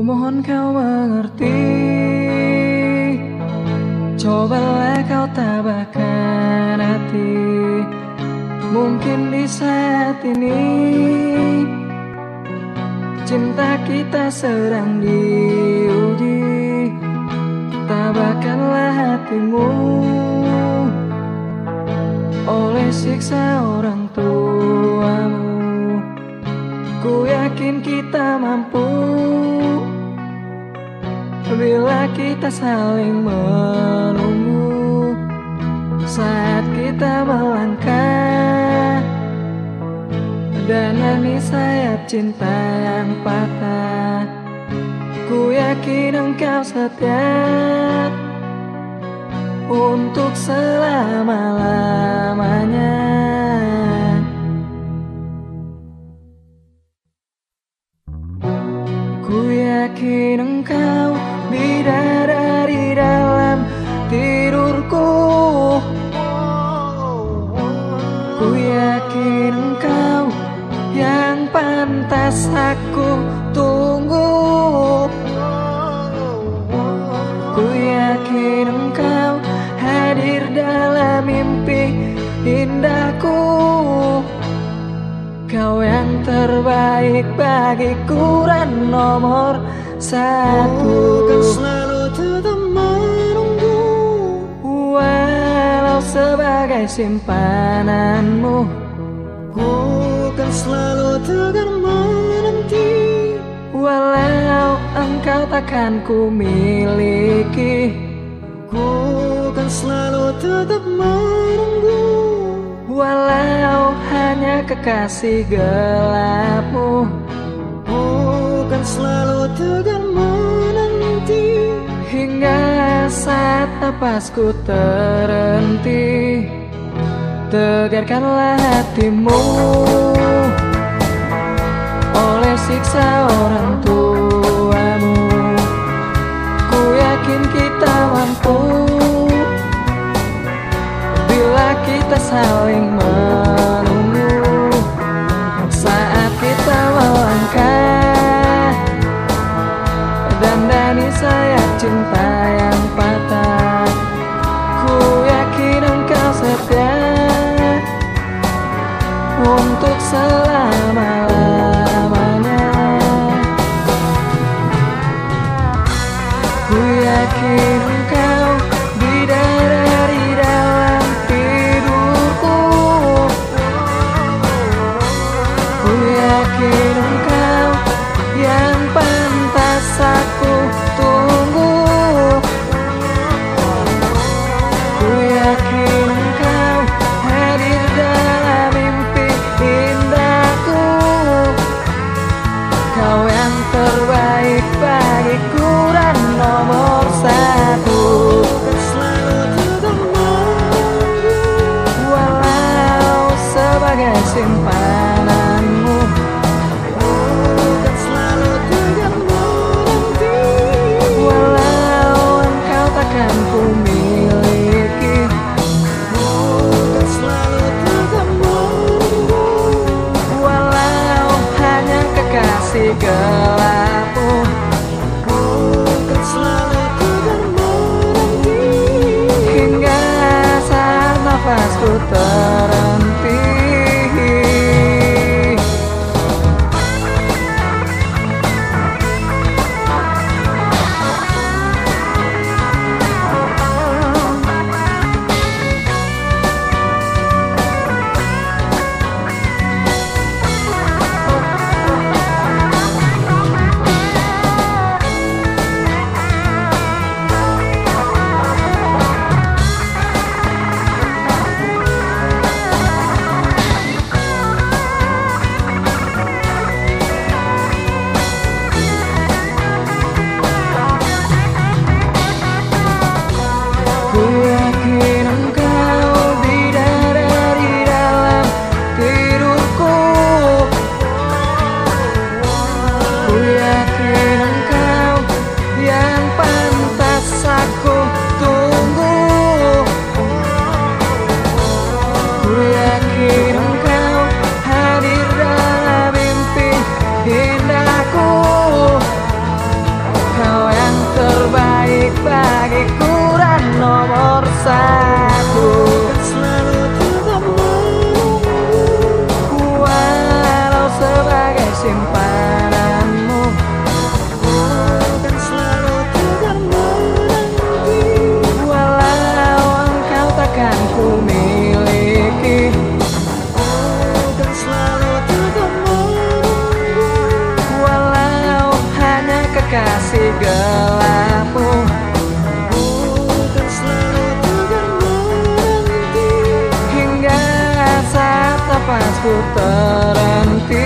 mohon kau mengerti, cobalah kau tabahkan hati. Mungkin di saat ini cinta kita sedang diuji. Tabahkanlah hatimu oleh siksa orang tuamu. Ku yakin kita mampu bila kita saling menunggu. Saat kita melangkah dan nani sayap cinta yang patah, ku yakin engkau setia untuk selama-lamanya. Ku yakin engkau bidadari dalam tidurku. Ku yakin engkau yang pantas aku tunggu. Ku yakin engkau hadir dalam mimpi indahku. Kau yang terbaik bagiku dan nomor satu. Kan selalu tetap menunggu, walau sebagai simpananmu. ku kan selalu tegar menanti, Walau engkau takkan ku miliki, ku kan selalu tetap menunggu, walau hanya kekasih gelapmu. ku kan selalu tegar menanti, Hingga saat napasku terhenti, tegarkanlah hatimu oleh siksa orang tuamu. Ku yakin kita mampu bila kita saling menunggu. Saat kita melangkah dan dandani sayap cinta yang patah, ku yakin engkau setia untuk selama-lamanya. Ku yakin engkau bidadari dalam tidurku. Ku yakin engkau yang pantas aku tunggu. Ku yakin engkau hadir dalam mimpi indahku. Kau yang terbaik bagiku dan nomor satu. kan selalu tetap menunggu, Walau sebagai simpananmu. kan selalu tegar menanti, Walau engkau takkan ku miliki, kan selalu tetap menunggu, walau hanya kekasih gelapmu. kan selalu tegar menanti, Hingga saat nafasku terhenti. gelapmu. Bukan selalu tegar menanti Hingga saat nafasku terhenti.